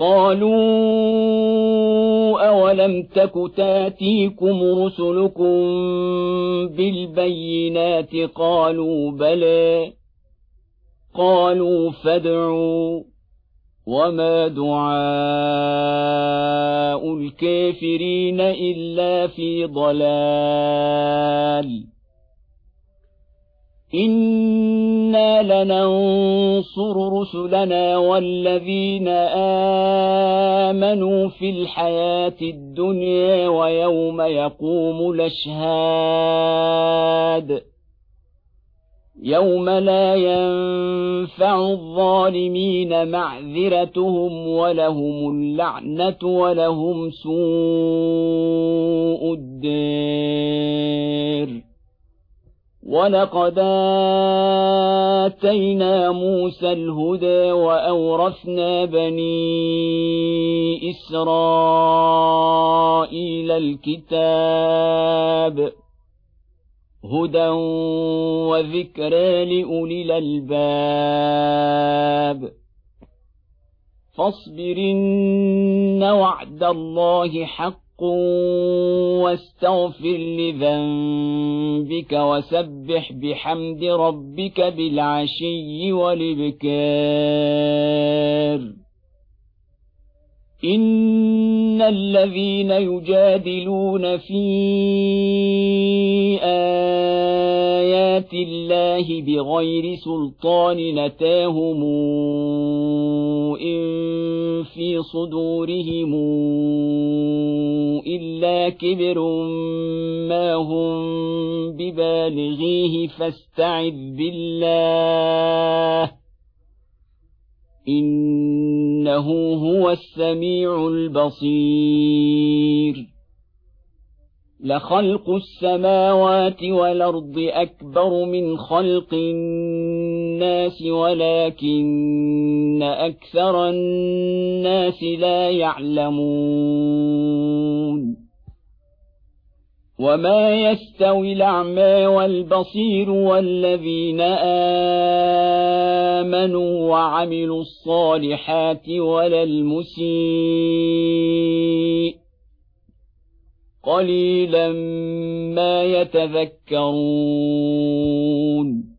قالوا أولم تك تاتيكم رسلكم بالبينات قالوا بلى قالوا فادعوا وما دعاء الكافرين إلا في ضلال إنا لننصر رسلنا والذين آمنوا في الحياة الدنيا ويوم يقوم الأشهاد يوم لا ينفع الظالمين معذرتهم ولهم اللعنة ولهم سوء الدار ولقد آتينا موسى الهدى وأورثنا بني إسرائيل الكتاب هدى وذكرى لأولي الألباب فاصبرن وعد الله حق واستغفر لذنبك وسبح بحمد ربك بالعشي والإبكار إن الذين يجادلون في آيات الله بغير سلطان أتاهم إن في صدورهم إلا كبر ما هم ببالغيه فاستعذ بالله إنه هو السميع البصير لخلق السماوات والأرض أكبر من خلق الناس ولكن أكثر الناس لا يعلمون وما يستوي الأعمى والبصير والذين آمنوا وعملوا الصالحات ولا المسيء قليلا ما يتذكرون